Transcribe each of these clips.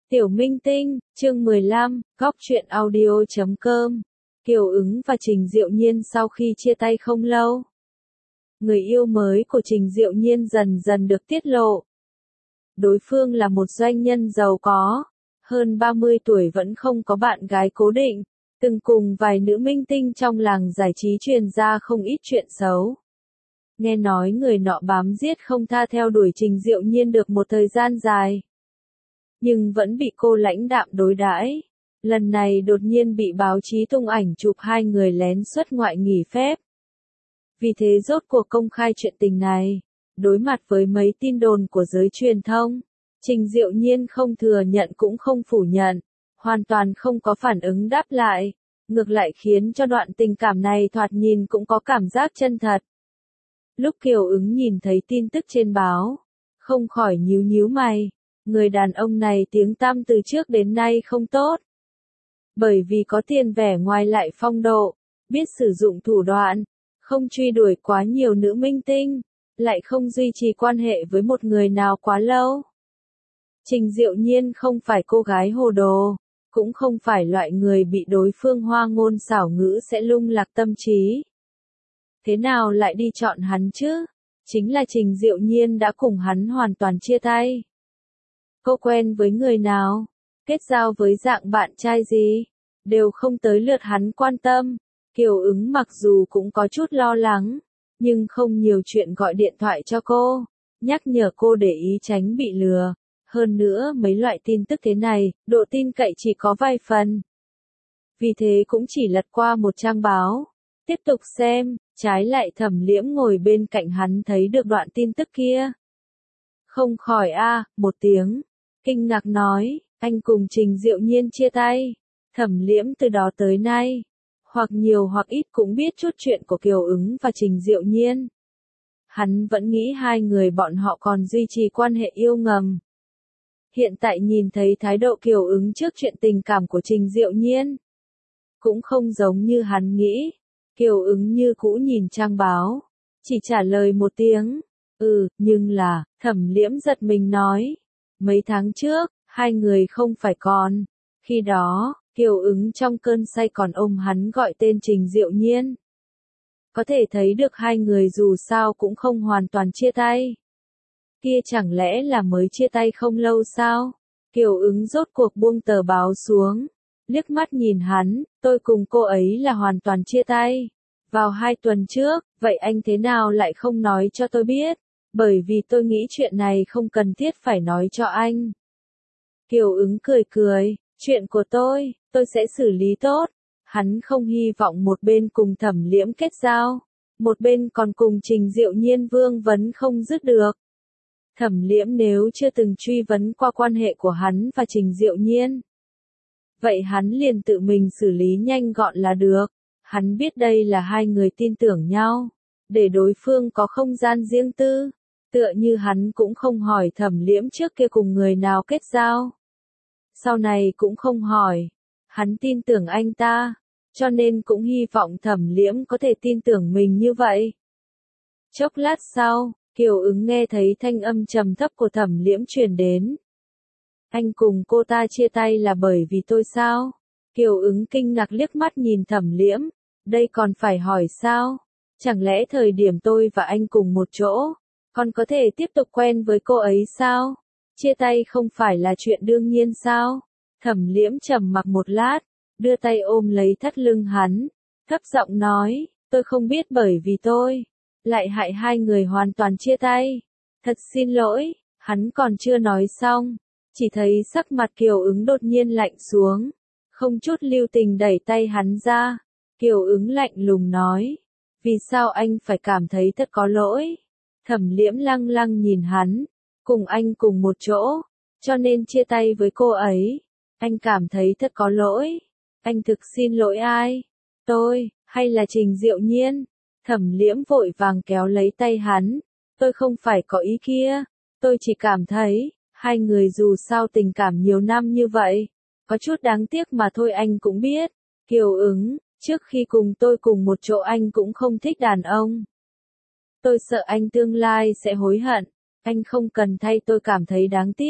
Tiểu Minh Tinh, chương 15, góc truyện audio.com. Kiều Ứng và Trình Diệu Nhiên sau khi chia tay không lâu. Người yêu mới của Trình Diệu Nhiên dần dần được tiết lộ. Đối phương là một doanh nhân giàu có, hơn 30 tuổi vẫn không có bạn gái cố định, từng cùng vài nữ minh tinh trong làng giải trí truyền ra không ít chuyện xấu. Nghe nói người nọ bám giết không tha theo đuổi Trình Diệu Nhiên được một thời gian dài, nhưng vẫn bị cô lãnh đạm đối đãi. Lần này đột nhiên bị báo chí tung ảnh chụp hai người lén xuất ngoại nghỉ phép. Vì thế rốt cuộc công khai chuyện tình này. Đối mặt với mấy tin đồn của giới truyền thông, Trình Diệu Nhiên không thừa nhận cũng không phủ nhận, hoàn toàn không có phản ứng đáp lại, ngược lại khiến cho đoạn tình cảm này thoạt nhìn cũng có cảm giác chân thật. Lúc Kiều Ứng nhìn thấy tin tức trên báo, không khỏi nhíu nhíu mày. Người đàn ông này tiếng tăm từ trước đến nay không tốt. Bởi vì có tiền vẻ ngoài lại phong độ, biết sử dụng thủ đoạn, không truy đuổi quá nhiều nữ minh tinh, lại không duy trì quan hệ với một người nào quá lâu. Trình Diệu Nhiên không phải cô gái hồ đồ, cũng không phải loại người bị đối phương hoa ngôn xảo ngữ sẽ lung lạc tâm trí. Thế nào lại đi chọn hắn chứ? Chính là Trình Diệu Nhiên đã cùng hắn hoàn toàn chia tay. Cô quen với người nào, kết giao với dạng bạn trai gì, đều không tới lượt hắn quan tâm. Kiều Ứng mặc dù cũng có chút lo lắng, nhưng không nhiều chuyện gọi điện thoại cho cô, nhắc nhở cô để ý tránh bị lừa. Hơn nữa mấy loại tin tức thế này, độ tin cậy chỉ có vài phần. Vì thế cũng chỉ lật qua một trang báo, tiếp tục xem, trái lại Thẩm Liễm ngồi bên cạnh hắn thấy được đoạn tin tức kia. Không khỏi một tiếng, kinh ngạc nói, anh cùng Trình Diệu Nhiên chia tay. Thẩm Liễm từ đó tới nay, hoặc nhiều hoặc ít cũng biết chút chuyện của Kiều Ứng và Trình Diệu Nhiên. Hắn vẫn nghĩ hai người bọn họ còn duy trì quan hệ yêu ngầm. Hiện tại nhìn thấy thái độ Kiều Ứng trước chuyện tình cảm của Trình Diệu Nhiên, cũng không giống như hắn nghĩ. Kiều Ứng như cũ nhìn trang báo, chỉ trả lời một tiếng, nhưng là, Thẩm Liễm giật mình nói. Mấy tháng trước, hai người không phải còn. Khi đó, Kiều Ứng trong cơn say còn ôm hắn gọi tên Trình Diệu Nhiên. Có thể thấy được hai người dù sao cũng không hoàn toàn chia tay. Kia chẳng lẽ là mới chia tay không lâu sao? Kiều Ứng rốt cuộc buông tờ báo xuống, liếc mắt nhìn hắn, tôi cùng cô ấy là hoàn toàn chia tay. Vào 2 tuần trước, vậy anh thế nào lại không nói cho tôi biết? Bởi vì tôi nghĩ chuyện này không cần thiết phải nói cho anh. Kiều Ứng cười cười, chuyện của tôi sẽ xử lý tốt. Hắn không hy vọng một bên cùng Thẩm Liễm kết giao, một bên còn cùng Trình Diệu Nhiên vương vấn không dứt được. Thẩm Liễm nếu chưa từng truy vấn qua quan hệ của hắn và Trình Diệu Nhiên, vậy hắn liền tự mình xử lý nhanh gọn là được. Hắn biết đây là hai người tin tưởng nhau, để đối phương có không gian riêng tư. Tựa như hắn cũng không hỏi Thẩm Liễm trước kia cùng người nào kết giao. Sau này cũng không hỏi. Hắn tin tưởng anh ta, cho nên cũng hy vọng Thẩm Liễm có thể tin tưởng mình như vậy. Chốc lát sau, Kiều Ứng nghe thấy thanh âm trầm thấp của Thẩm Liễm truyền đến. Anh cùng cô ta chia tay là bởi vì tôi sao? Kiều Ứng kinh ngạc liếc mắt nhìn Thẩm Liễm. Đây còn phải hỏi sao? Chẳng lẽ thời điểm tôi và anh cùng một chỗ, còn có thể tiếp tục quen với cô ấy sao? Chia tay không phải là chuyện đương nhiên sao? Thẩm Liễm trầm mặc một lát, đưa tay ôm lấy thắt lưng hắn, thấp giọng nói, tôi không biết bởi vì tôi lại hại hai người hoàn toàn chia tay. Thật xin lỗi. Hắn còn chưa nói xong, chỉ thấy sắc mặt Kiều Ứng đột nhiên lạnh xuống, không chút lưu tình đẩy tay hắn ra. Kiều Ứng lạnh lùng nói, vì sao anh phải cảm thấy thật có lỗi? Thẩm Liễm lăng lăng nhìn hắn, cùng anh cùng một chỗ, cho nên chia tay với cô ấy. Anh cảm thấy thật có lỗi. Anh thực xin lỗi ai? Tôi, hay là Trình Diệu Nhiên? Thẩm Liễm vội vàng kéo lấy tay hắn. Tôi không phải có ý kia. Tôi chỉ cảm thấy, hai người dù sao tình cảm nhiều năm như vậy, có chút đáng tiếc mà thôi. Anh cũng biết. Kiều Ứng, trước khi cùng tôi cùng một chỗ anh cũng không thích đàn ông. Tôi sợ anh tương lai sẽ hối hận. Anh không cần thay tôi cảm thấy đáng tiếc.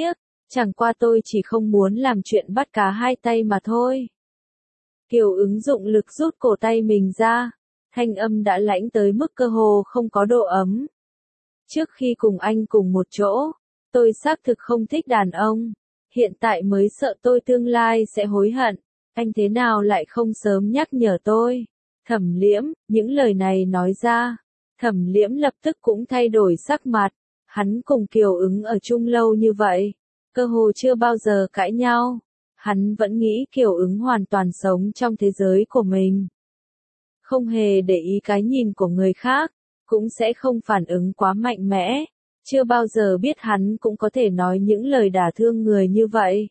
Chẳng qua tôi chỉ không muốn làm chuyện bắt cá hai tay mà thôi. Kiều ứng dụng lực rút cổ tay mình ra, thanh âm đã lãnh tới mức cơ hồ không có độ ấm. Trước khi cùng anh cùng một chỗ, tôi xác thực không thích đàn ông, hiện tại mới sợ tôi tương lai sẽ hối hận, anh thế nào lại không sớm nhắc nhở tôi. Thẩm Liễm, những lời này nói ra, Thẩm Liễm lập tức cũng thay đổi sắc mặt, hắn cùng Kiều ứng ở chung lâu như vậy, cơ hồ chưa bao giờ cãi nhau, hắn vẫn nghĩ Kiều ứng hoàn toàn sống trong thế giới của mình. Không hề để ý cái nhìn của người khác, cũng sẽ không phản ứng quá mạnh mẽ, chưa bao giờ biết hắn cũng có thể nói những lời đả thương người như vậy.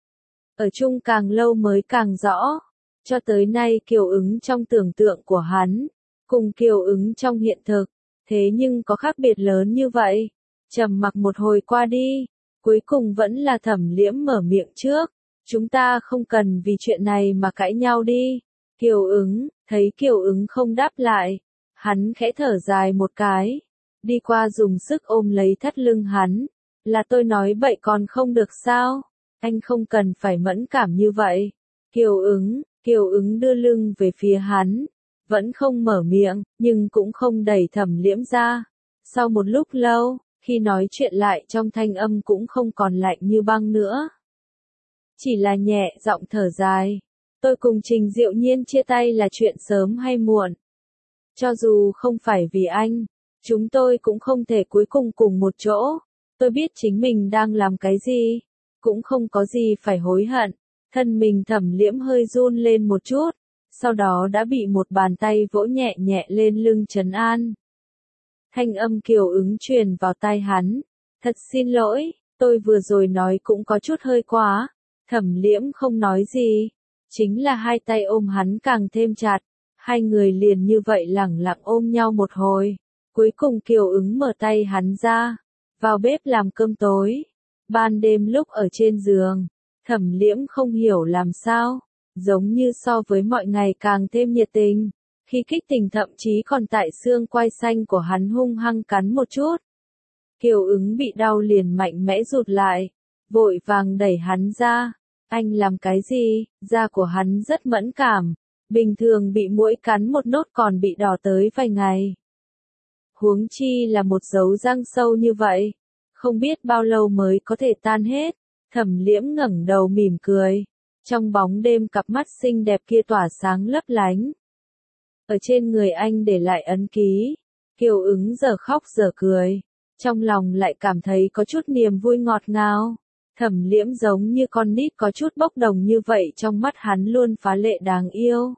Ở chung càng lâu mới càng rõ, cho tới nay Kiều ứng trong tưởng tượng của hắn, cùng Kiều ứng trong hiện thực, thế nhưng có khác biệt lớn như vậy. Trầm mặc một hồi qua đi, cuối cùng vẫn là Thẩm Liễm mở miệng trước, chúng ta không cần vì chuyện này mà cãi nhau đi. Kiều ứng, thấy Kiều ứng không đáp lại, hắn khẽ thở dài một cái, đi qua dùng sức ôm lấy thắt lưng hắn, là tôi nói bậy còn không được sao, anh không cần phải mẫn cảm như vậy. Kiều ứng đưa lưng về phía hắn, vẫn không mở miệng, nhưng cũng không đẩy Thẩm Liễm ra. Sau một lúc lâu, khi nói chuyện lại trong thanh âm cũng không còn lạnh như băng nữa. Chỉ là nhẹ giọng thở dài. Tôi cùng Trình Diệu Nhiên chia tay là chuyện sớm hay muộn. Cho dù không phải vì anh, chúng tôi cũng không thể cuối cùng cùng một chỗ. Tôi biết chính mình đang làm cái gì, cũng không có gì phải hối hận. Thân mình Thẩm Liễm hơi run lên một chút, sau đó đã bị một bàn tay vỗ nhẹ nhẹ lên lưng trấn an. Thanh âm Kiều ứng truyền vào tai hắn. Thật xin lỗi, tôi vừa rồi nói cũng có chút hơi quá. Thẩm Liễm không nói gì, chính là hai tay ôm hắn càng thêm chặt. Hai người liền như vậy lẳng lặng ôm nhau một hồi. Cuối cùng Kiều ứng mở tay hắn ra, vào bếp làm cơm tối. Ban đêm lúc ở trên giường, Thẩm Liễm không hiểu làm sao, giống như so với mọi ngày càng thêm nhiệt tình. Khi kích tình thậm chí còn tại xương quai xanh của hắn hung hăng cắn một chút. Kiều ứng bị đau liền mạnh mẽ rụt lại, vội vàng đẩy hắn ra. Anh làm cái gì? Da của hắn rất mẫn cảm, bình thường bị muỗi cắn một nốt còn bị đỏ tới vài ngày. Huống chi là một dấu răng sâu như vậy, không biết bao lâu mới có thể tan hết. Thẩm Liễm ngẩng đầu mỉm cười, trong bóng đêm cặp mắt xinh đẹp kia tỏa sáng lấp lánh. Ở trên người anh để lại ấn ký, Kiều ứng giờ khóc giờ cười, trong lòng lại cảm thấy có chút niềm vui ngọt ngào. Thẩm Liễm giống như con nít có chút bốc đồng như vậy, trong mắt hắn luôn phá lệ đáng yêu.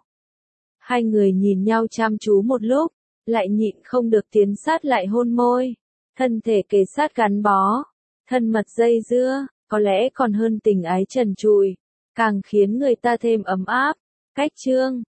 Hai người nhìn nhau chăm chú một lúc, lại nhịn không được tiến sát lại hôn môi, thân thể kề sát gắn bó, thân mật dây dưa, có lẽ còn hơn tình ái trần trụi, càng khiến người ta thêm ấm áp. Cách chương